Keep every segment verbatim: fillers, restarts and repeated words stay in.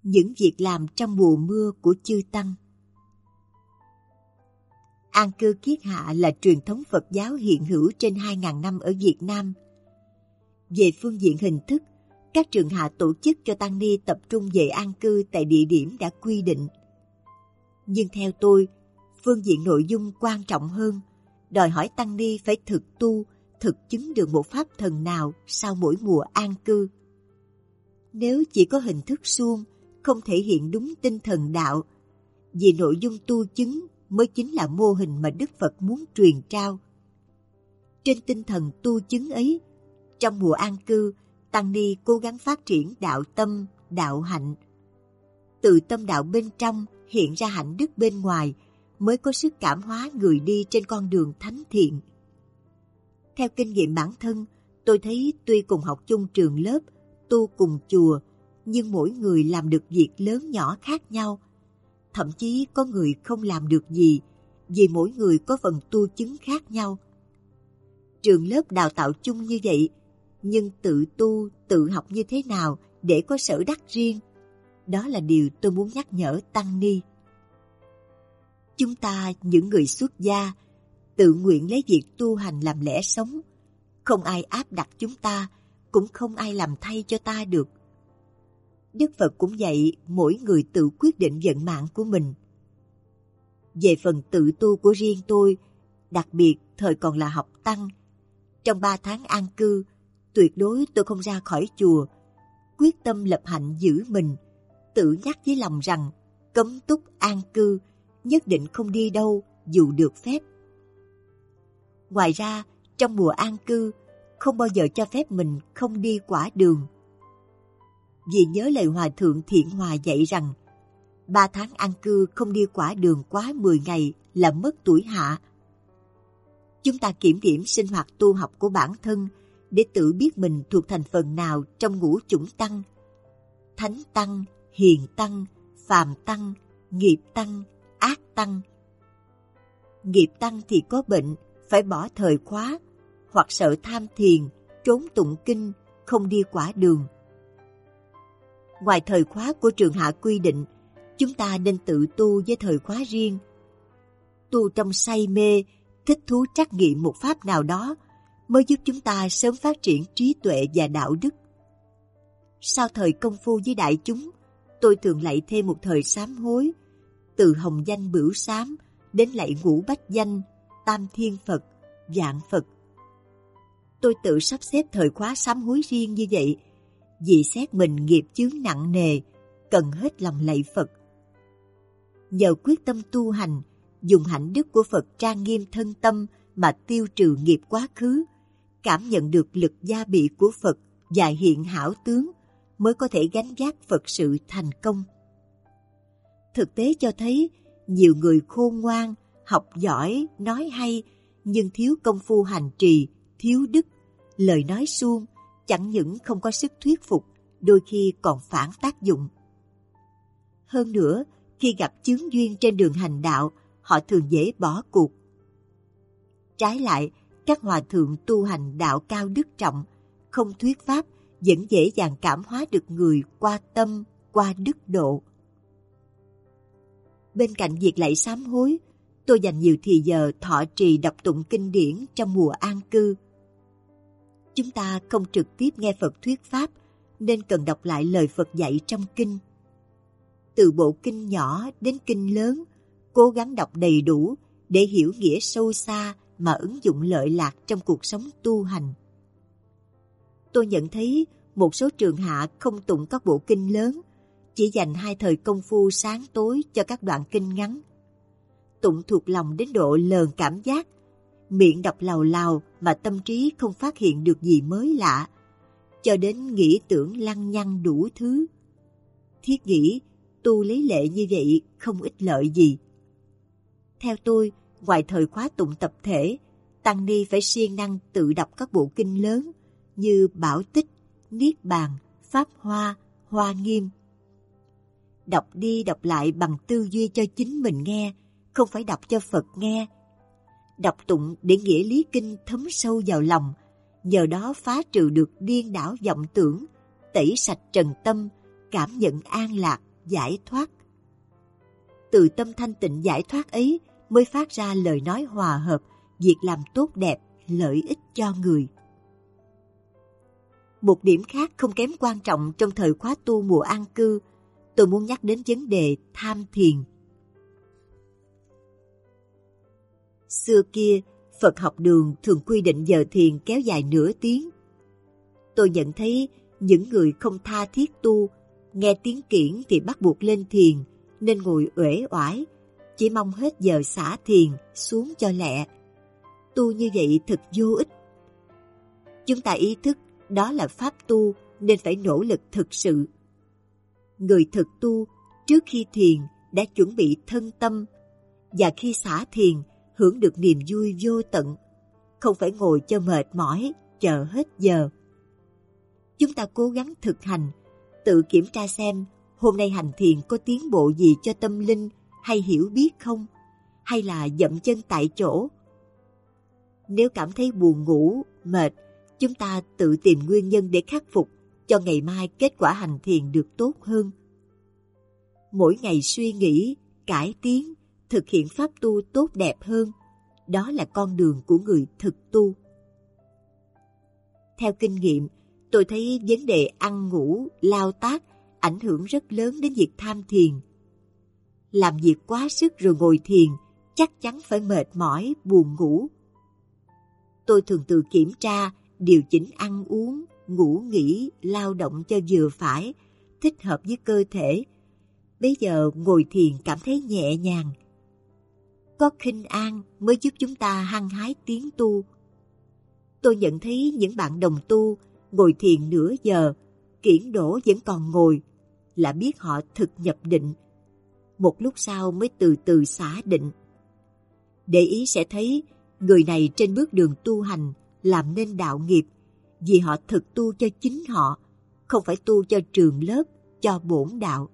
Những việc làm trong mùa mưa của chư Tăng. An cư kiết hạ là truyền thống Phật giáo hiện hữu trên hai nghìn năm ở Việt Nam. Về phương diện hình thức, các trường hạ tổ chức cho tăng ni tập trung về an cư tại địa điểm đã quy định. Nhưng theo tôi, phương diện nội dung quan trọng hơn, đòi hỏi tăng ni phải thực tu, thực chứng được một pháp thần nào sau mỗi mùa an cư. Nếu chỉ có hình thức suông, không thể hiện đúng tinh thần đạo, vì nội dung tu chứng mới chính là mô hình mà Đức Phật muốn truyền trao. Trên tinh thần tu chứng ấy, trong mùa an cư, tăng ni cố gắng phát triển đạo tâm, đạo hạnh. Từ tâm đạo bên trong hiện ra hạnh đức bên ngoài mới có sức cảm hóa người đi trên con đường thánh thiện. Theo kinh nghiệm bản thân, tôi thấy tuy cùng học chung trường lớp, tu cùng chùa, nhưng mỗi người làm được việc lớn nhỏ khác nhau. Thậm chí có người không làm được gì, vì mỗi người có phần tu chứng khác nhau. Trường lớp đào tạo chung như vậy, nhưng tự tu, tự học như thế nào để có sở đắc riêng, đó là điều tôi muốn nhắc nhở tăng ni. Chúng ta, những người xuất gia, tự nguyện lấy việc tu hành làm lẽ sống. Không ai áp đặt chúng ta, cũng không ai làm thay cho ta được. Đức Phật cũng dạy mỗi người tự quyết định vận mạng của mình. Về phần tự tu của riêng tôi, đặc biệt thời còn là học tăng, trong ba tháng an cư, tuyệt đối tôi không ra khỏi chùa, quyết tâm lập hạnh giữ mình, tự nhắc với lòng rằng cấm túc an cư, nhất định không đi đâu dù được phép. Ngoài ra, trong mùa an cư, không bao giờ cho phép mình không đi quả đường. Vì nhớ lời Hòa Thượng Thiện Hòa dạy rằng, ba tháng an cư không đi quả đường quá mười ngày là mất tuổi hạ. Chúng ta kiểm điểm sinh hoạt tu học của bản thân để tự biết mình thuộc thành phần nào trong ngũ chủng tăng: thánh tăng, hiền tăng, phàm tăng, nghiệp tăng, ác tăng. Nghiệp tăng thì có bệnh, phải bỏ thời khóa, hoặc sợ tham thiền, trốn tụng kinh, không đi quả đường. Ngoài thời khóa của trường hạ quy định, chúng ta nên tự tu với thời khóa riêng. Tu trong say mê, thích thú trắc nghiệm một pháp nào đó mới giúp chúng ta sớm phát triển trí tuệ và đạo đức. Sau thời công phu với đại chúng, tôi thường lạy thêm một thời sám hối, từ hồng danh bửu sám đến lạy ngũ bách danh, tam thiên Phật, vạn Phật. Tôi tự sắp xếp thời khóa sám hối riêng như vậy, vì xét mình nghiệp chướng nặng nề, cần hết lòng lạy Phật. Nhờ quyết tâm tu hành, dùng hạnh đức của Phật trang nghiêm thân tâm mà tiêu trừ nghiệp quá khứ, cảm nhận được lực gia bị của Phật và hiện hảo tướng, mới có thể gánh vác Phật sự thành công. Thực tế cho thấy, nhiều người khôn ngoan, học giỏi, nói hay, nhưng thiếu công phu hành trì, thiếu đức, lời nói suông, chẳng những không có sức thuyết phục, đôi khi còn phản tác dụng. Hơn nữa, khi gặp chướng duyên trên đường hành đạo, họ thường dễ bỏ cuộc. Trái lại, các hòa thượng tu hành đạo cao đức trọng, không thuyết pháp, vẫn dễ dàng cảm hóa được người qua tâm, qua đức độ. Bên cạnh việc lạy sám hối, tôi dành nhiều thì giờ thọ trì đọc tụng kinh điển trong mùa an cư. Chúng ta không trực tiếp nghe Phật thuyết pháp, nên cần đọc lại lời Phật dạy trong kinh. Từ bộ kinh nhỏ đến kinh lớn, cố gắng đọc đầy đủ để hiểu nghĩa sâu xa mà ứng dụng lợi lạc trong cuộc sống tu hành. Tôi nhận thấy một số trường hạ không tụng các bộ kinh lớn, chỉ dành hai thời công phu sáng tối cho các đoạn kinh ngắn. Tụng thuộc lòng đến độ lờn cảm giác, miệng đọc lào lào mà tâm trí không phát hiện được gì mới lạ, cho đến nghĩ tưởng lăng nhăng đủ thứ. Thiết nghĩ, tu lấy lệ như vậy không ích lợi gì. Theo tôi, ngoài thời khóa tụng tập thể, tăng ni phải siêng năng tự đọc các bộ kinh lớn như Bảo Tích, Niết Bàn, Pháp Hoa, Hoa Nghiêm. Đọc đi đọc lại bằng tư duy cho chính mình nghe, không phải đọc cho Phật nghe. Đọc tụng để nghĩa lý kinh thấm sâu vào lòng, nhờ đó phá trừ được điên đảo vọng tưởng, tẩy sạch trần tâm, cảm nhận an lạc, giải thoát. Từ tâm thanh tịnh giải thoát ấy mới phát ra lời nói hòa hợp, việc làm tốt đẹp, lợi ích cho người. Một điểm khác không kém quan trọng trong thời khóa tu mùa an cư, tôi muốn nhắc đến vấn đề tham thiền. Xưa kia, Phật học đường thường quy định giờ thiền kéo dài nửa tiếng. Tôi nhận thấy những người không tha thiết tu, nghe tiếng kiển thì bắt buộc lên thiền, nên ngồi uể oải, chỉ mong hết giờ xả thiền xuống cho lẹ. Tu như vậy thật vô ích. Chúng ta ý thức đó là pháp tu nên phải nỗ lực thực sự. Người thực tu trước khi thiền đã chuẩn bị thân tâm, và khi xả thiền hưởng được niềm vui vô tận, không phải ngồi cho mệt mỏi, chờ hết giờ. Chúng ta cố gắng thực hành, tự kiểm tra xem hôm nay hành thiền có tiến bộ gì cho tâm linh hay hiểu biết không, hay là dậm chân tại chỗ. Nếu cảm thấy buồn ngủ, mệt, chúng ta tự tìm nguyên nhân để khắc phục cho ngày mai kết quả hành thiền được tốt hơn. Mỗi ngày suy nghĩ, cải tiến, thực hiện pháp tu tốt đẹp hơn, đó là con đường của người thực tu. Theo kinh nghiệm, tôi thấy vấn đề ăn ngủ, lao tác ảnh hưởng rất lớn đến việc tham thiền. Làm việc quá sức rồi ngồi thiền, chắc chắn phải mệt mỏi, buồn ngủ. Tôi thường tự kiểm tra, điều chỉnh ăn uống, ngủ nghỉ, lao động cho vừa phải, thích hợp với cơ thể. Bây giờ ngồi thiền cảm thấy nhẹ nhàng. Có khinh an mới giúp chúng ta hăng hái tiến tu. Tôi nhận thấy những bạn đồng tu ngồi thiền nửa giờ, kiển đổ vẫn còn ngồi, là biết họ thực nhập định. Một lúc sau mới từ từ xả định. Để ý sẽ thấy người này trên bước đường tu hành làm nên đạo nghiệp, vì họ thực tu cho chính họ, không phải tu cho trường lớp, cho bổn đạo.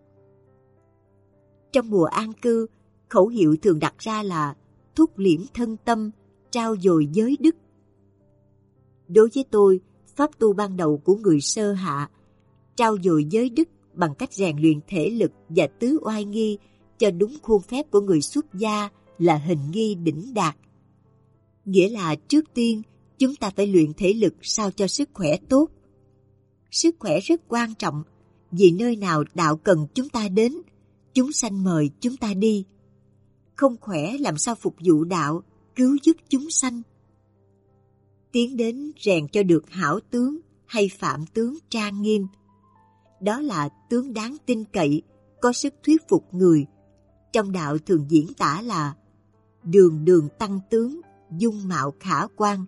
Trong mùa an cư, khẩu hiệu thường đặt ra là thúc liễm thân tâm, trao dồi giới đức. Đối với tôi, pháp tu ban đầu của người sơ hạ, trao dồi giới đức bằng cách rèn luyện thể lực và tứ oai nghi cho đúng khuôn phép của người xuất gia là hình nghi đỉnh đạt. Nghĩa là trước tiên, chúng ta phải luyện thể lực sao cho sức khỏe tốt. Sức khỏe rất quan trọng, vì nơi nào đạo cần chúng ta đến, chúng sanh mời chúng ta đi. Không khỏe làm sao phục vụ đạo, cứu giúp chúng sanh. Tiến đến rèn cho được hảo tướng hay phạm tướng trang nghiêm. Đó là tướng đáng tin cậy, có sức thuyết phục người. Trong đạo thường diễn tả là đường đường tăng tướng, dung mạo khả quan.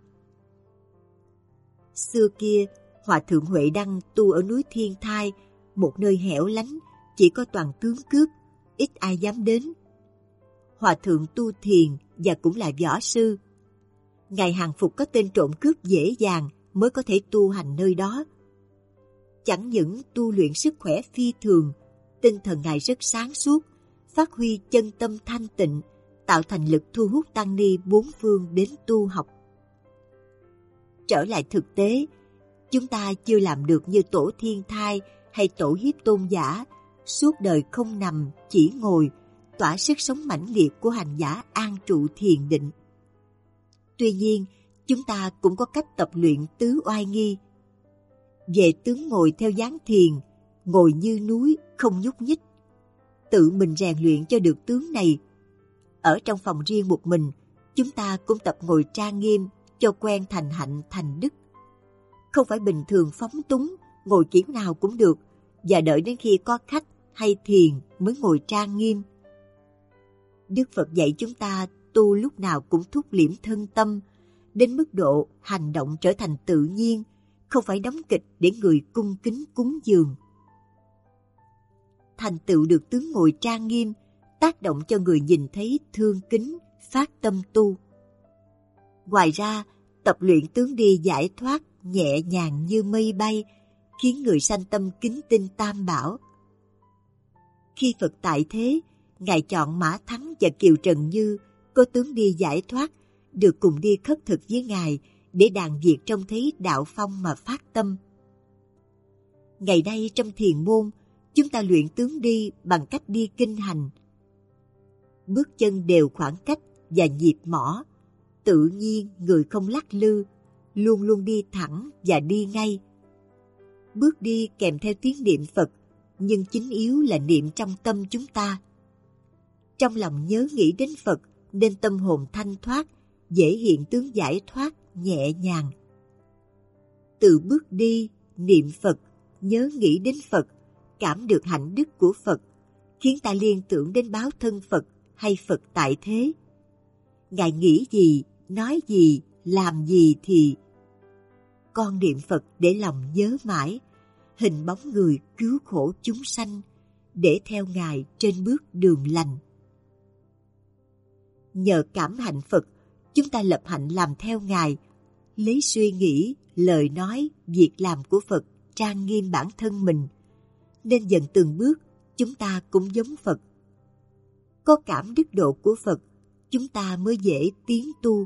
Xưa kia, Hòa thượng Huệ Đăng tu ở núi Thiên Thai, một nơi hẻo lánh, chỉ có toàn tướng cướp, ít ai dám đến. Hòa thượng tu thiền và cũng là võ sư. Ngài hàng phục có tên trộm cướp dễ dàng mới có thể tu hành nơi đó. Chẳng những tu luyện sức khỏe phi thường, tinh thần Ngài rất sáng suốt, phát huy chân tâm thanh tịnh, tạo thành lực thu hút tăng ni bốn phương đến tu học. Trở lại thực tế, chúng ta chưa làm được như tổ Thiên Thai hay tổ Hiếp Tôn Giả, suốt đời không nằm, chỉ ngồi, tỏa sức sống mãnh liệt của hành giả an trụ thiền định. Tuy nhiên, chúng ta cũng có cách tập luyện tứ oai nghi. Về tướng ngồi theo dáng thiền, ngồi như núi, không nhúc nhích. Tự mình rèn luyện cho được tướng này. Ở trong phòng riêng một mình, chúng ta cũng tập ngồi trang nghiêm, cho quen thành hạnh thành đức. Không phải bình thường phóng túng, ngồi kiểu nào cũng được, và đợi đến khi có khách hay thiền mới ngồi trang nghiêm. Đức Phật dạy chúng ta tu lúc nào cũng thúc liễm thân tâm, đến mức độ hành động trở thành tự nhiên, không phải đóng kịch để người cung kính cúng dường. Thành tựu được tướng ngồi trang nghiêm, tác động cho người nhìn thấy thương kính, phát tâm tu. Ngoài ra, tập luyện tướng đi giải thoát nhẹ nhàng như mây bay, khiến người sanh tâm kính tin Tam Bảo. Khi Phật tại thế, Ngài chọn Mã Thắng và Kiều Trần Như có tướng đi giải thoát, được cùng đi khất thực với Ngài để đàn Việt trông thấy đạo phong mà phát tâm. Ngày nay trong thiền môn, chúng ta luyện tướng đi bằng cách đi kinh hành. Bước chân đều khoảng cách và nhịp mõ, tự nhiên người không lắc lư, luôn luôn đi thẳng và đi ngay. Bước đi kèm theo tiếng niệm Phật, nhưng chính yếu là niệm trong tâm chúng ta. Trong lòng nhớ nghĩ đến Phật nên tâm hồn thanh thoát, dễ hiện tướng giải thoát nhẹ nhàng. Từ bước đi, niệm Phật, nhớ nghĩ đến Phật, cảm được hạnh đức của Phật, khiến ta liên tưởng đến báo thân Phật hay Phật tại thế. Ngài nghĩ gì, nói gì, làm gì thì con niệm Phật để lòng nhớ mãi, hình bóng người cứu khổ chúng sanh, để theo Ngài trên bước đường lành. Nhờ cảm hạnh Phật, chúng ta lập hạnh làm theo Ngài, lấy suy nghĩ, lời nói, việc làm của Phật trang nghiêm bản thân mình, nên dần từng bước chúng ta cũng giống Phật. Có cảm đức độ của Phật, chúng ta mới dễ tiến tu.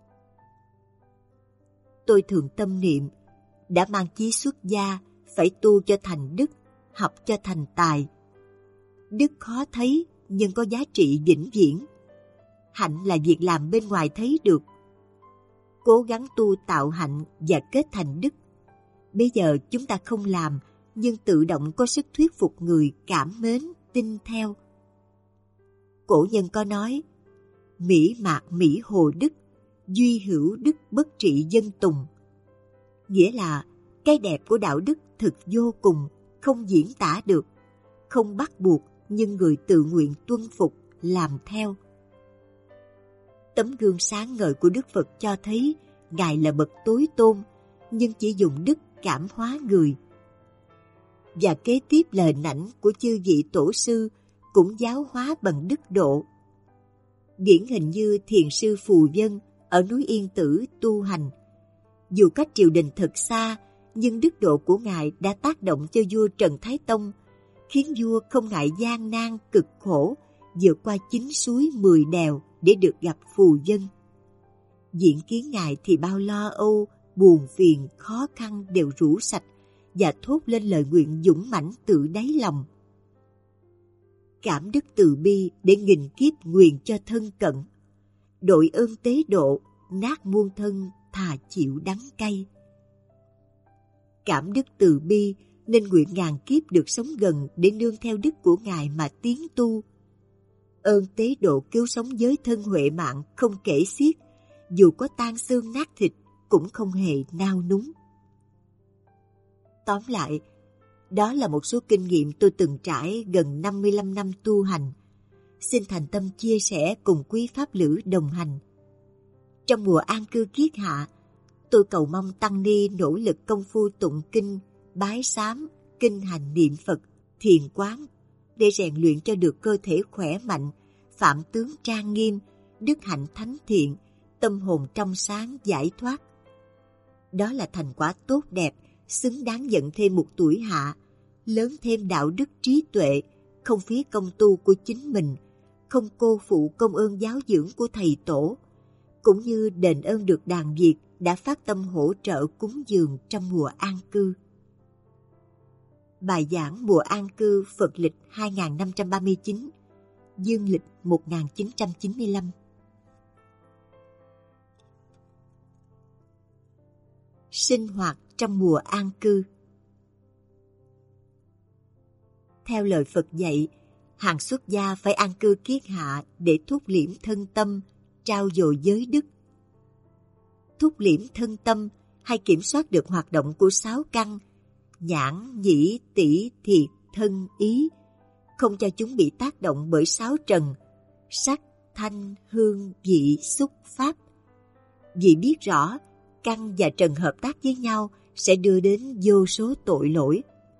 Tôi thường tâm niệm, đã mang chí xuất gia, phải tu cho thành đức, học cho thành tài. Đức khó thấy, nhưng có giá trị vĩnh viễn. Hạnh là việc làm bên ngoài thấy được. Cố gắng tu tạo hạnh và kết thành đức. Bây giờ chúng ta không làm, nhưng tự động có sức thuyết phục người cảm mến, tin theo. Cổ nhân có nói, mỹ mạc mỹ hồ đức, duy hữu đức bất trị dân tùng. Nghĩa là cái đẹp của đạo đức thực vô cùng, không diễn tả được, không bắt buộc, nhưng người tự nguyện tuân phục, làm theo. Tấm gương sáng ngời của Đức Phật cho thấy Ngài là bậc tối tôn, nhưng chỉ dùng đức cảm hóa người. Và kế tiếp lời nảnh của chư vị tổ sư cũng giáo hóa bằng đức độ. Điển hình như thiền sư Phù Vân ở núi Yên Tử tu hành. Dù cách triều đình thật xa, nhưng đức độ của Ngài đã tác động cho vua Trần Thái Tông, khiến vua không ngại gian nan cực khổ, vượt qua chín suối mười đèo để được gặp Phù Vân. Diện kiến Ngài thì bao lo âu, buồn phiền, khó khăn đều rũ sạch và thốt lên lời nguyện dũng mãnh tự đáy lòng. Cảm đức từ bi để nghìn kiếp nguyện cho thân cận, đội ơn tế độ, nát muôn thân thà chịu đắng cay. Cảm đức từ bi nên nguyện ngàn kiếp được sống gần để nương theo đức của Ngài mà tiến tu. Ơn tế độ cứu sống giới thân huệ mạng không kể xiết, dù có tan xương nát thịt cũng không hề nao núng. Tóm lại, đó là một số kinh nghiệm tôi từng trải gần năm mươi lăm năm tu hành. Xin thành tâm chia sẻ cùng quý pháp lữ đồng hành. Trong mùa an cư kiết hạ, tôi cầu mong tăng ni nỗ lực công phu tụng kinh, bái sám, kinh hành niệm Phật, thiền quán để rèn luyện cho được cơ thể khỏe mạnh, phạm tướng trang nghiêm, đức hạnh thánh thiện, tâm hồn trong sáng giải thoát. Đó là thành quả tốt đẹp, xứng đáng nhận thêm một tuổi hạ, lớn thêm đạo đức trí tuệ, không phí công tu của chính mình, không cô phụ công ơn giáo dưỡng của thầy tổ, cũng như đền ơn được đàn Việt đã phát tâm hỗ trợ cúng dường trong mùa an cư. Bài giảng mùa an cư Phật lịch hai nghìn năm trăm ba mươi chín, Dương lịch một nghìn chín trăm chín mươi lăm. Sinh hoạt trong mùa an cư. Theo lời Phật dạy, hàng xuất gia phải an cư kiết hạ để thúc liễm thân tâm, trao dồi giới đức. Thúc liễm thân tâm hay kiểm soát được hoạt động của sáu căn, nhãn, nhĩ, tỷ, thiệt, thân, ý, không cho chúng bị tác động bởi sáu trần, sắc, thanh, hương, vị, xúc, pháp. Vì biết rõ, căn và trần hợp tác với nhau sẽ đưa đến vô số tội lỗi.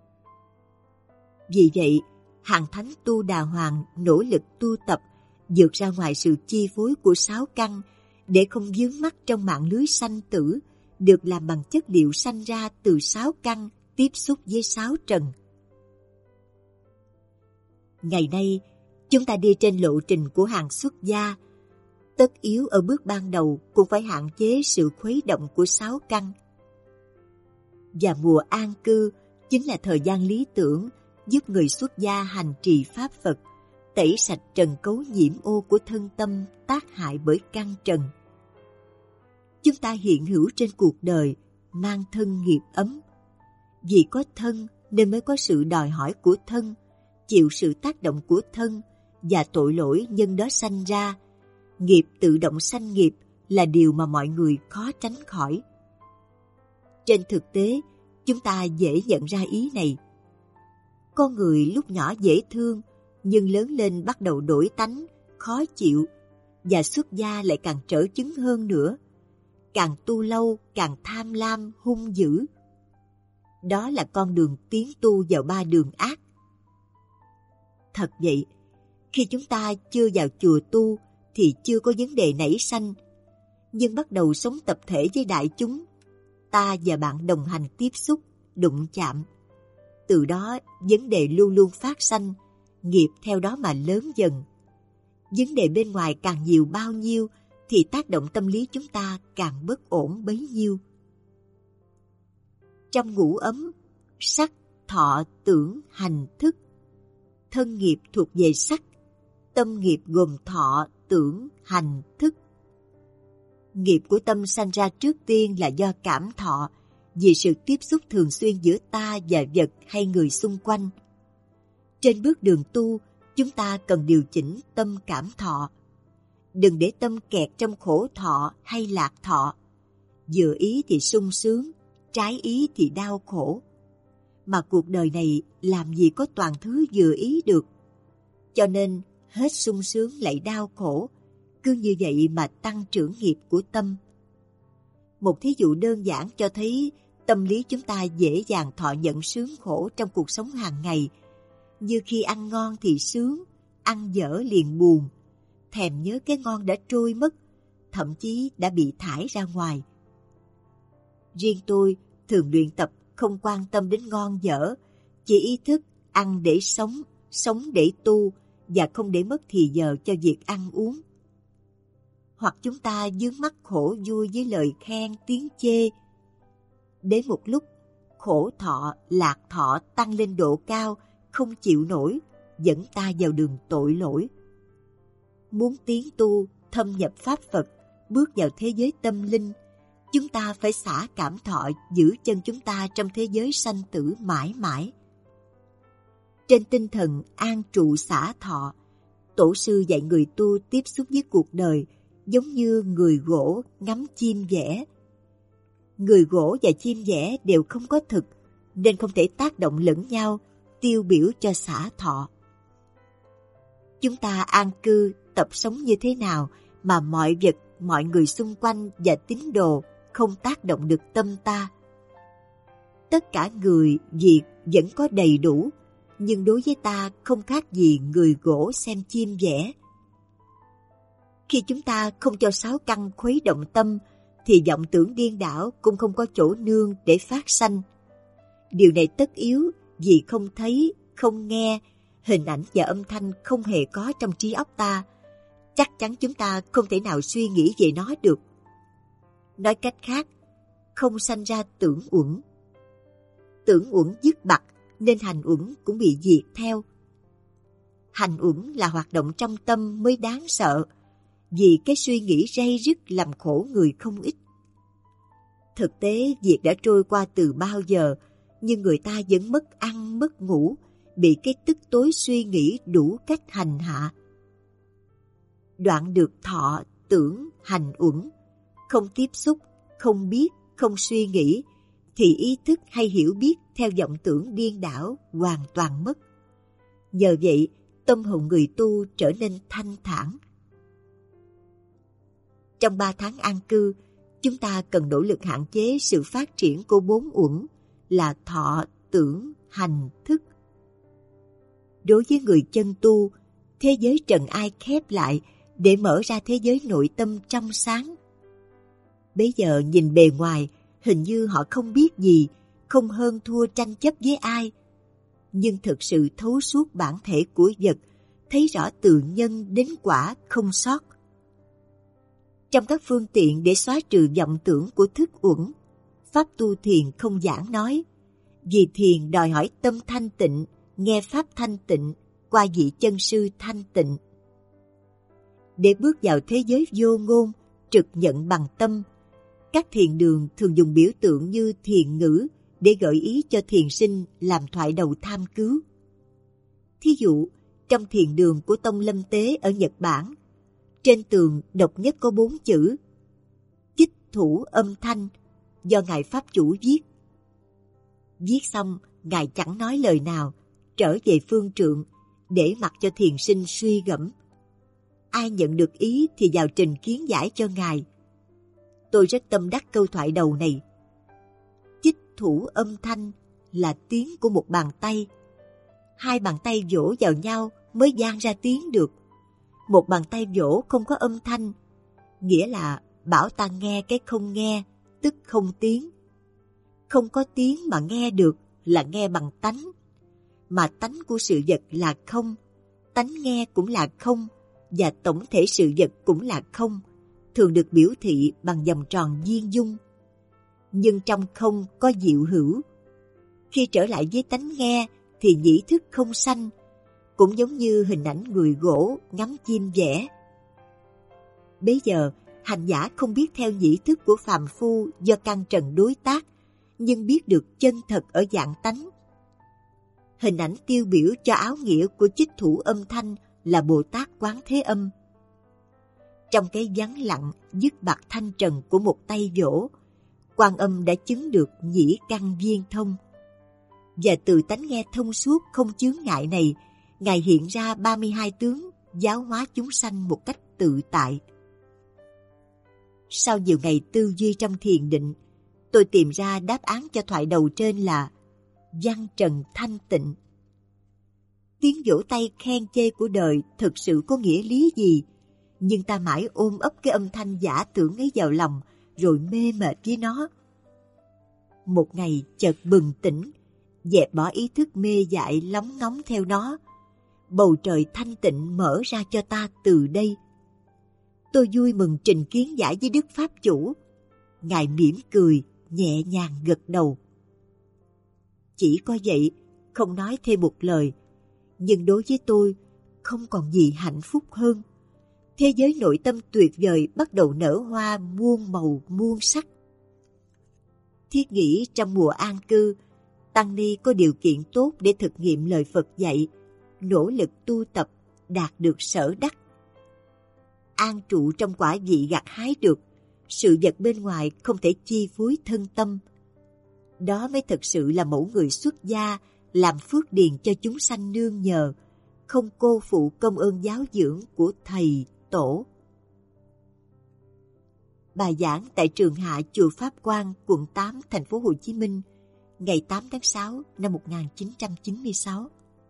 Vì vậy, hàng thánh tu đà hoàng nỗ lực tu tập, vượt ra ngoài sự chi phối của sáu căn để không vướng mắc trong mạng lưới sanh tử, được làm bằng chất liệu sanh ra từ sáu căn tiếp xúc với sáu trần. Ngày nay, chúng ta đi trên lộ trình của hàng xuất gia, tất yếu ở bước ban đầu cũng phải hạn chế sự khuấy động của sáu căn. Và mùa an cư chính là thời gian lý tưởng giúp người xuất gia hành trì pháp Phật, tẩy sạch trần cấu nhiễm ô của thân tâm tác hại bởi căn trần. Chúng ta hiện hữu trên cuộc đời mang thân nghiệp ấm. Vì có thân nên mới có sự đòi hỏi của thân, chịu sự tác động của thân và tội lỗi nhân đó sanh ra. Nghiệp tự động sanh nghiệp là điều mà mọi người khó tránh khỏi. Trên thực tế, chúng ta dễ nhận ra ý này. Con người lúc nhỏ dễ thương, nhưng lớn lên bắt đầu đổi tánh, khó chịu, và xuất gia lại càng trở chứng hơn nữa. Càng tu lâu, càng tham lam, hung dữ. Đó là con đường tiến tu vào ba đường ác. Thật vậy, khi chúng ta chưa vào chùa tu thì chưa có vấn đề nảy sanh, nhưng bắt đầu sống tập thể với đại chúng, ta và bạn đồng hành tiếp xúc, đụng chạm. Từ đó vấn đề luôn luôn phát sanh, nghiệp theo đó mà lớn dần. Vấn đề bên ngoài càng nhiều bao nhiêu thì tác động tâm lý chúng ta càng bất ổn bấy nhiêu. Trong ngũ ấm, sắc, thọ, tưởng, hành, thức. Thân nghiệp thuộc về sắc, tâm nghiệp gồm thọ, tưởng, hành, thức. Nghiệp của tâm sanh ra trước tiên là do cảm thọ, vì sự tiếp xúc thường xuyên giữa ta và vật hay người xung quanh. Trên bước đường tu, chúng ta cần điều chỉnh tâm cảm thọ. Đừng để tâm kẹt trong khổ thọ hay lạc thọ. Vừa ý thì sung sướng, trái ý thì đau khổ. Mà cuộc đời này làm gì có toàn thứ vừa ý được. Cho nên hết sung sướng lại đau khổ. Cứ như vậy mà tăng trưởng nghiệp của tâm. Một thí dụ đơn giản cho thấy tâm lý chúng ta dễ dàng thọ nhận sướng khổ trong cuộc sống hàng ngày. Như khi ăn ngon thì sướng, ăn dở liền buồn, thèm nhớ cái ngon đã trôi mất, thậm chí đã bị thải ra ngoài. Riêng tôi thường luyện tập không quan tâm đến ngon dở, chỉ ý thức ăn để sống, sống để tu và không để mất thì giờ cho việc ăn uống. Hoặc chúng ta vướng mắc khổ vui với lời khen tiếng chê. Đến một lúc, khổ thọ, lạc thọ tăng lên độ cao, không chịu nổi, dẫn ta vào đường tội lỗi. Muốn tiến tu, thâm nhập pháp Phật, bước vào thế giới tâm linh, chúng ta phải xả cảm thọ, giữ chân chúng ta trong thế giới sanh tử mãi mãi. Trên tinh thần an trụ xả thọ, Tổ sư dạy người tu tiếp xúc với cuộc đời giống như người gỗ ngắm chim dẻ. Người gỗ và chim dẻ đều không có thực, nên không thể tác động lẫn nhau, tiêu biểu cho xả thọ. Chúng ta an cư, tập sống như thế nào mà mọi vật, mọi người xung quanh và tín đồ không tác động được tâm ta. Tất cả người, việc vẫn có đầy đủ, nhưng đối với ta không khác gì người gỗ xem chim dẻ. Khi chúng ta không cho sáu căn khuấy động tâm, thì vọng tưởng điên đảo cũng không có chỗ nương để phát sanh. Điều này tất yếu vì không thấy, không nghe, hình ảnh và âm thanh không hề có trong trí óc ta. Chắc chắn chúng ta không thể nào suy nghĩ về nó được. Nói cách khác, không sanh ra tưởng uẩn. Tưởng uẩn dứt bặt nên hành uẩn cũng bị diệt theo. Hành uẩn là hoạt động trong tâm mới đáng sợ, vì cái suy nghĩ ray rứt làm khổ người không ít. Thực tế việc đã trôi qua từ bao giờ, nhưng người ta vẫn mất ăn mất ngủ, bị cái tức tối suy nghĩ đủ cách hành hạ. Đoạn được thọ, tưởng, hành uẩn, không tiếp xúc, không biết, không suy nghĩ, thì ý thức hay hiểu biết theo vọng tưởng điên đảo hoàn toàn mất. Nhờ vậy, tâm hồn người tu trở nên thanh thản. Trong ba tháng an cư, chúng ta cần nỗ lực hạn chế sự phát triển của bốn uẩn là thọ, tưởng, hành, thức. Đối với người chân tu, thế giới trần ai khép lại để mở ra thế giới nội tâm trong sáng. Bấy giờ nhìn bề ngoài, hình như họ không biết gì, không hơn thua tranh chấp với ai. Nhưng thực sự thấu suốt bản thể của vật, thấy rõ từ nhân đến quả không sót. Trong các phương tiện để xóa trừ vọng tưởng của thức uẩn, pháp tu thiền không giảng nói, vì thiền đòi hỏi tâm thanh tịnh, nghe pháp thanh tịnh qua vị chân sư thanh tịnh. Để bước vào thế giới vô ngôn, trực nhận bằng tâm, các thiền đường thường dùng biểu tượng như thiền ngữ để gợi ý cho thiền sinh làm thoại đầu tham cứu. Thí dụ, trong thiền đường của Tông Lâm Tế ở Nhật Bản, trên tường độc nhất có bốn chữ Chích thủ âm thanh do Ngài Pháp Chủ viết. Viết xong, Ngài chẳng nói lời nào, trở về phương trượng để mặc cho thiền sinh suy gẫm. Ai nhận được ý thì vào trình kiến giải cho Ngài. Tôi rất tâm đắc câu thoại đầu này. Chích thủ âm thanh là tiếng của một bàn tay. Hai bàn tay vỗ vào nhau mới vang ra tiếng được. Một bàn tay vỗ không có âm thanh, nghĩa là bảo ta nghe cái không nghe, tức không tiếng. Không có tiếng mà nghe được là nghe bằng tánh. Mà tánh của sự vật là không, tánh nghe cũng là không, và tổng thể sự vật cũng là không, thường được biểu thị bằng vòng tròn viên dung. Nhưng trong không có diệu hữu. Khi trở lại với tánh nghe thì nhĩ thức không sanh, cũng giống như hình ảnh người gỗ ngắm chim vẽ. Bấy giờ, hành giả không biết theo nhĩ thức của phàm phu do căn trần đối tác, nhưng biết được chân thật ở dạng tánh. Hình ảnh tiêu biểu cho áo nghĩa của chích thủ âm thanh là Bồ Tát Quán Thế Âm. Trong cái vắng lặng dứt bạc thanh trần của một tay vỗ, Quan Âm đã chứng được nhĩ căn viên thông. Và từ tánh nghe thông suốt không chướng ngại này, Ngài hiện ra ba mươi hai tướng giáo hóa chúng sanh một cách tự tại. Sau nhiều ngày tư duy trong thiền định, tôi tìm ra đáp án cho thoại đầu trên là văn trần thanh tịnh. Tiếng vỗ tay khen chê của đời thực sự có nghĩa lý gì, nhưng ta mãi ôm ấp cái âm thanh giả tưởng ấy vào lòng, rồi mê mệt với nó. Một ngày chợt bừng tỉnh, dẹp bỏ ý thức mê dại lóng ngóng theo nó. Bầu trời thanh tịnh mở ra cho ta từ đây. Tôi vui mừng trình kiến giải với Đức Pháp Chủ. Ngài mỉm cười, nhẹ nhàng gật đầu. Chỉ có vậy, không nói thêm một lời. Nhưng đối với tôi, không còn gì hạnh phúc hơn. Thế giới nội tâm tuyệt vời bắt đầu nở hoa muôn màu muôn sắc. Thiết nghĩ trong mùa an cư, Tăng Ni có điều kiện tốt để thực nghiệm lời Phật dạy, nỗ lực tu tập, đạt được sở đắc. An trụ trong quả vị gặt hái được, sự vật bên ngoài không thể chi phối thân tâm. Đó mới thực sự là mẫu người xuất gia, làm phước điền cho chúng sanh nương nhờ, không cô phụ công ơn giáo dưỡng của thầy, tổ. Bài giảng tại trường Hạ chùa Pháp Quang, quận tám, thành phố Hồ Chí Minh, ngày tám tháng sáu năm một nghìn chín trăm chín mươi sáu.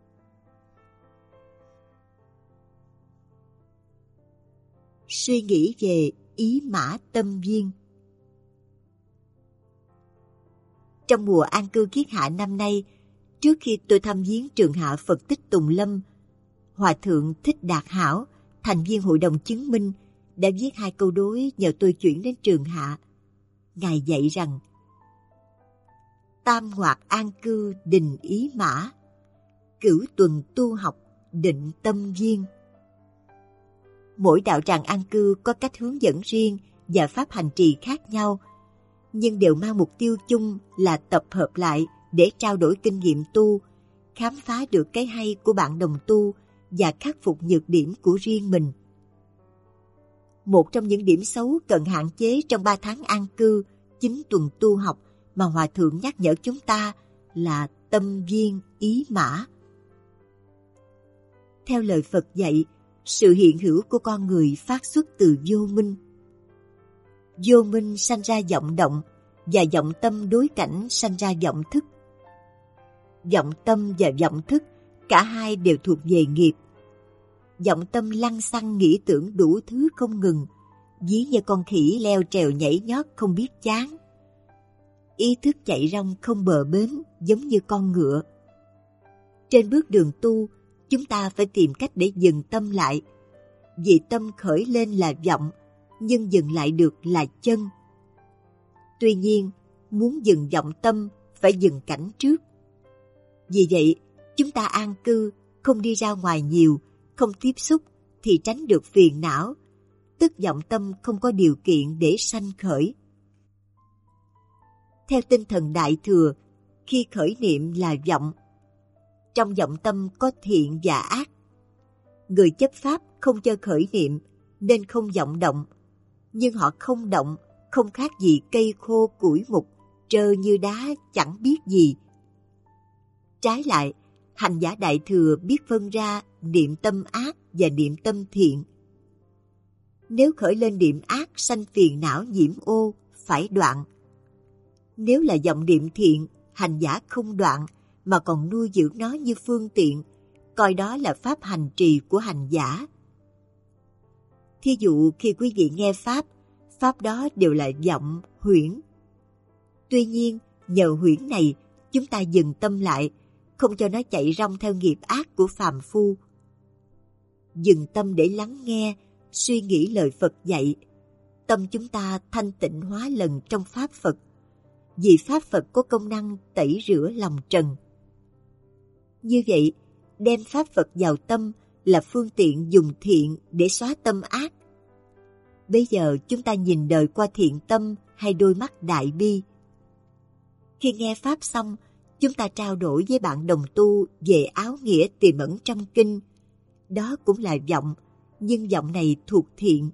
Suy nghĩ về ý mã tâm viên. Trong mùa an cư kiết hạ năm nay, trước khi tôi thăm viếng trường Hạ Phật Tích Tùng Lâm, Hòa thượng Thích Đạt Hảo, thành viên hội đồng chứng minh, đã viết hai câu đối nhờ tôi chuyển đến trường Hạ. Ngài dạy rằng: tam hoạt an cư định ý mã, cửu tuần tu học định tâm viên. Mỗi đạo tràng an cư có cách hướng dẫn riêng và pháp hành trì khác nhau, nhưng đều mang mục tiêu chung là tập hợp lại để trao đổi kinh nghiệm tu, khám phá được cái hay của bạn đồng tu và khắc phục nhược điểm của riêng mình. Một trong những điểm xấu cần hạn chế trong ba tháng an cư, chín tuần tu học mà Hòa Thượng nhắc nhở chúng ta là tâm viên ý mã. Theo lời Phật dạy, sự hiện hữu của con người phát xuất từ vô minh. Vô minh sanh ra vọng động, và vọng tâm đối cảnh sanh ra vọng thức. Vọng tâm và vọng thức, cả hai đều thuộc về nghiệp. Vọng tâm lăng xăng nghĩ tưởng đủ thứ không ngừng, ví như con khỉ leo trèo nhảy nhót không biết chán. Ý thức chạy rong không bờ bến, giống như con ngựa. Trên bước đường tu, chúng ta phải tìm cách để dừng tâm lại. Vì tâm khởi lên là vọng, nhưng dừng lại được là chân. Tuy nhiên, muốn dừng vọng tâm, phải dừng cảnh trước. Vì vậy, Chúng ta an cư, không đi ra ngoài nhiều, không tiếp xúc thì tránh được phiền não, tức vọng tâm không có điều kiện để sanh khởi. Theo tinh thần Đại Thừa, khi khởi niệm là vọng. Trong vọng tâm có thiện và ác. Người chấp pháp không cho khởi niệm nên không vọng động, nhưng họ không động, không khác gì cây khô củi mục, trơ như đá chẳng biết gì. Trái lại, hành giả Đại Thừa biết phân ra niệm tâm ác và niệm tâm thiện. Nếu khởi lên niệm ác sanh phiền não nhiễm ô, phải đoạn. Nếu là vọng niệm thiện, hành giả không đoạn mà còn nuôi dưỡng nó như phương tiện, coi đó là pháp hành trì của hành giả. Thí dụ khi quý vị nghe pháp, pháp đó đều là vọng, huyễn. Tuy nhiên, nhờ huyễn này, chúng ta dừng tâm lại, không cho nó chạy rong theo nghiệp ác của phàm phu. Dừng tâm để lắng nghe, suy nghĩ lời Phật dạy. Tâm chúng ta thanh tịnh hóa lần trong pháp Phật, vì pháp Phật có công năng tẩy rửa lòng trần. Như vậy, đem pháp Phật vào tâm là phương tiện dùng thiện để xóa tâm ác. Bây giờ chúng ta nhìn đời qua thiện tâm hay đôi mắt đại bi. Khi nghe pháp xong, chúng ta trao đổi với bạn đồng tu về áo nghĩa tiềm ẩn trong kinh. Đó cũng là vọng, nhưng vọng này thuộc thiện.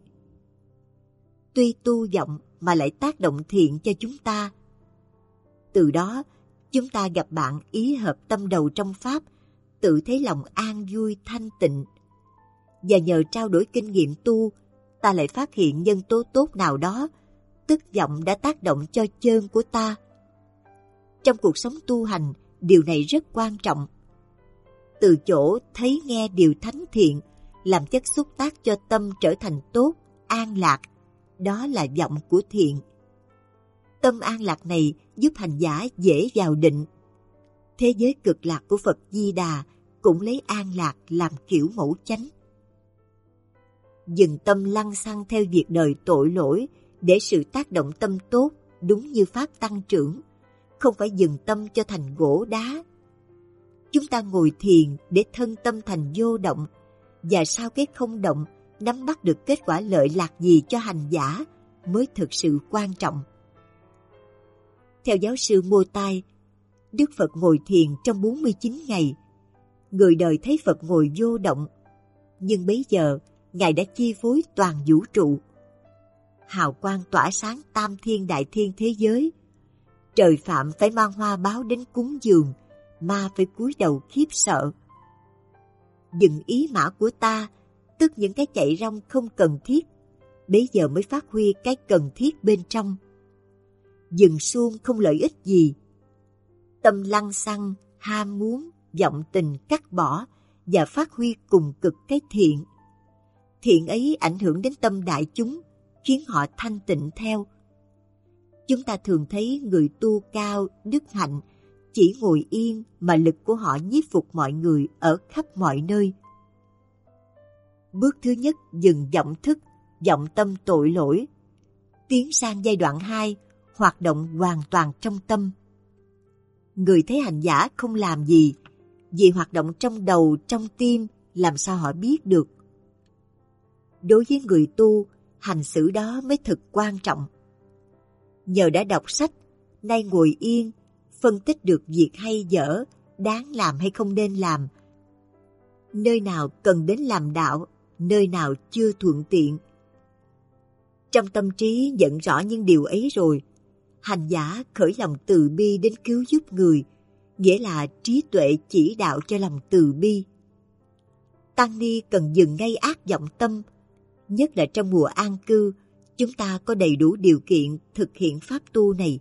Tuy tu vọng mà lại tác động thiện cho chúng ta. Từ đó, chúng ta gặp bạn ý hợp tâm đầu trong pháp, tự thấy lòng an vui thanh tịnh. Và nhờ trao đổi kinh nghiệm tu, ta lại phát hiện nhân tố tốt nào đó, tức vọng đã tác động cho chơn của ta. Trong cuộc sống tu hành, điều này rất quan trọng. Từ chỗ thấy nghe điều thánh thiện, làm chất xúc tác cho tâm trở thành tốt, an lạc, đó là vọng của thiện. Tâm an lạc này giúp hành giả dễ vào định. Thế giới cực lạc của Phật Di Đà cũng lấy an lạc làm kiểu mẫu chánh. Dừng tâm lăng xăng theo việc đời tội lỗi để sự tác động tâm tốt đúng như pháp tăng trưởng, không phải dừng tâm cho thành gỗ đá. Chúng ta ngồi thiền để thân tâm thành vô động, và sau cái không động nắm bắt được kết quả lợi lạc gì cho hành giả mới thực sự quan trọng. Theo giáo sư Mô Tai, Đức Phật ngồi thiền trong bốn mươi chín ngày. Người đời thấy Phật ngồi vô động, nhưng bấy giờ Ngài đã chi phối toàn vũ trụ. Hào quang tỏa sáng tam thiên đại thiên thế giới. Trời phạm phải mang hoa báo đến cúng dường, ma phải cúi đầu khiếp sợ. Dừng ý mã của ta, tức những cái chạy rong không cần thiết, bấy giờ mới phát huy cái cần thiết bên trong. Dừng suông không lợi ích gì. Tâm lăng xăng, ham muốn, vọng tình cắt bỏ và phát huy cùng cực cái thiện. Thiện ấy ảnh hưởng đến tâm đại chúng, khiến họ thanh tịnh theo. Chúng ta thường thấy người tu cao, đức hạnh, chỉ ngồi yên mà lực của họ nhiếp phục mọi người ở khắp mọi nơi. Bước thứ nhất dừng vọng thức, vọng tâm tội lỗi. Tiến sang giai đoạn hai, hoạt động hoàn toàn trong tâm. Người thấy hành giả không làm gì, vì hoạt động trong đầu, trong tim, làm sao họ biết được. Đối với người tu, hành xử đó mới thực quan trọng. Nhờ đã đọc sách, nay ngồi yên, phân tích được việc hay dở, đáng làm hay không nên làm. Nơi nào cần đến làm đạo, nơi nào chưa thuận tiện. Trong tâm trí nhận rõ những điều ấy rồi, hành giả khởi lòng từ bi đến cứu giúp người, nghĩa là trí tuệ chỉ đạo cho lòng từ bi. Tăng ni cần dừng ngay ác vọng tâm, nhất là trong mùa an cư, chúng ta có đầy đủ điều kiện thực hiện pháp tu này.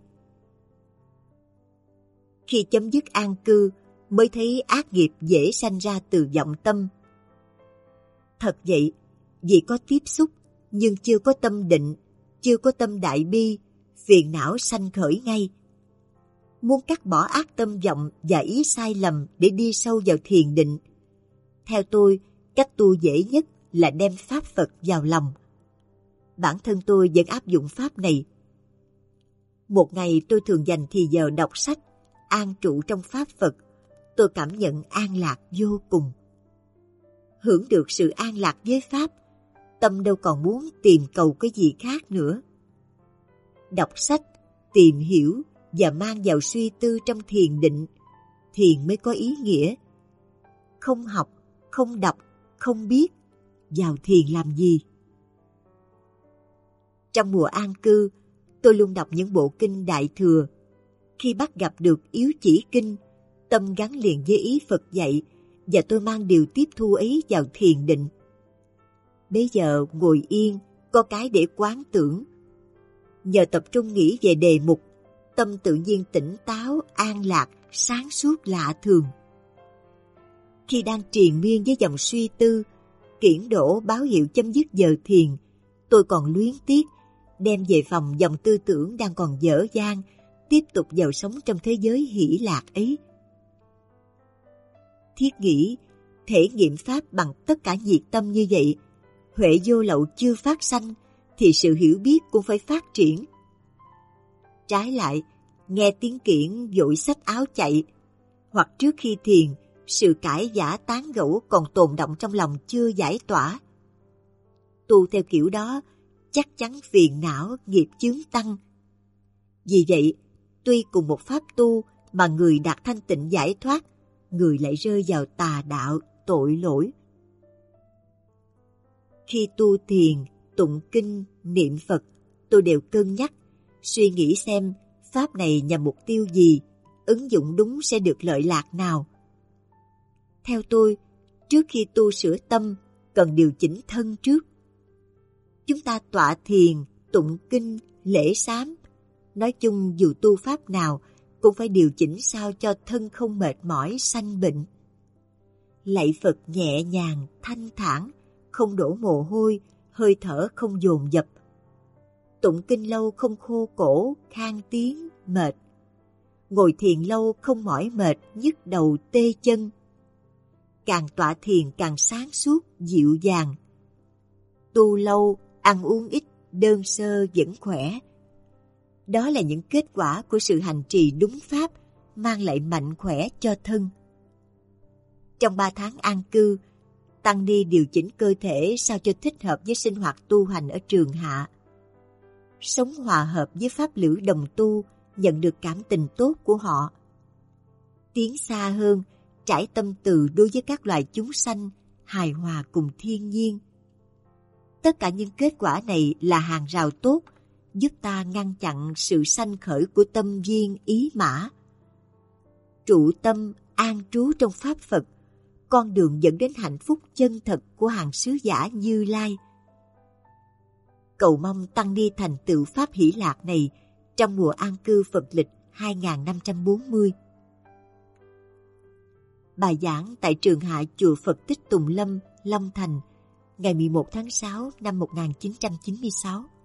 Khi chấm dứt an cư, mới thấy ác nghiệp dễ sanh ra từ vọng tâm. Thật vậy, vì có tiếp xúc, nhưng chưa có tâm định, chưa có tâm đại bi, phiền não sanh khởi ngay. Muốn cắt bỏ ác tâm vọng và ý sai lầm để đi sâu vào thiền định, theo tôi, cách tu dễ nhất là đem pháp Phật vào lòng. Bản thân tôi vẫn áp dụng pháp này. Một ngày tôi thường dành thì giờ đọc sách, an trụ trong pháp Phật, tôi cảm nhận an lạc vô cùng. Hưởng được sự an lạc với Pháp, tâm đâu còn muốn tìm cầu cái gì khác nữa. Đọc sách, tìm hiểu và mang vào suy tư trong thiền định, thiền mới có ý nghĩa. Không học, không đọc, không biết, vào thiền làm gì? Trong mùa an cư, tôi luôn đọc những bộ kinh Đại Thừa. Khi bắt gặp được yếu chỉ kinh, tâm gắn liền với ý Phật dạy, và tôi mang điều tiếp thu ấy vào thiền định. Bây giờ ngồi yên, có cái để quán tưởng. Nhờ tập trung nghĩ về đề mục, tâm tự nhiên tỉnh táo, an lạc, sáng suốt lạ thường. Khi đang triền miên với dòng suy tư, kiển đổ báo hiệu chấm dứt giờ thiền, tôi còn luyến tiếc, đem về phòng dòng tư tưởng đang còn dở dang, tiếp tục vào sống trong thế giới hỷ lạc ấy. Thiết nghĩ, thể nghiệm Pháp bằng tất cả nhiệt tâm như vậy, huệ vô lậu chưa phát sanh, thì sự hiểu biết cũng phải phát triển. Trái lại, nghe tiếng kiển vội xách áo chạy, hoặc trước khi thiền, sự cãi vã tán gẫu còn tồn động trong lòng chưa giải tỏa. Tu theo kiểu đó, chắc chắn phiền não, nghiệp chướng tăng. Vì vậy, tuy cùng một pháp tu mà người đạt thanh tịnh giải thoát, người lại rơi vào tà đạo, tội lỗi. Khi tu thiền, tụng kinh, niệm Phật, tôi đều cân nhắc, suy nghĩ xem pháp này nhằm mục tiêu gì, ứng dụng đúng sẽ được lợi lạc nào. Theo tôi, trước khi tu sửa tâm, cần điều chỉnh thân trước. Chúng ta tọa thiền, tụng kinh, lễ sám, nói chung dù tu pháp nào cũng phải điều chỉnh sao cho thân không mệt mỏi, sanh bệnh. Lạy Phật nhẹ nhàng, thanh thản, không đổ mồ hôi, hơi thở không dồn dập. Tụng kinh lâu không khô cổ, khan tiếng, mệt. Ngồi thiền lâu không mỏi mệt, nhức đầu tê chân. Càng tọa thiền càng sáng suốt, dịu dàng. Tu lâu, ăn uống ít, đơn sơ vẫn khỏe. Đó là những kết quả của sự hành trì đúng pháp, mang lại mạnh khỏe cho thân. Trong ba tháng an cư, tăng ni điều chỉnh cơ thể sao cho thích hợp với sinh hoạt tu hành ở trường hạ. Sống hòa hợp với pháp lữ đồng tu, nhận được cảm tình tốt của họ. Tiến xa hơn, trải tâm từ đối với các loài chúng sanh, hài hòa cùng thiên nhiên. Tất cả những kết quả này là hàng rào tốt, giúp ta ngăn chặn sự sanh khởi của tâm duyên ý mã. Trụ tâm an trú trong pháp Phật, con đường dẫn đến hạnh phúc chân thật của hàng sứ giả Như Lai. Cầu mong tăng ni thành tựu pháp hỷ lạc này trong mùa an cư Phật lịch hai nghìn năm trăm bốn mươi. Bài giảng tại trường hạ chùa Phật Tích Tùng Lâm, Long Thành, ngày mười một tháng sáu năm một nghìn chín trăm chín mươi sáu.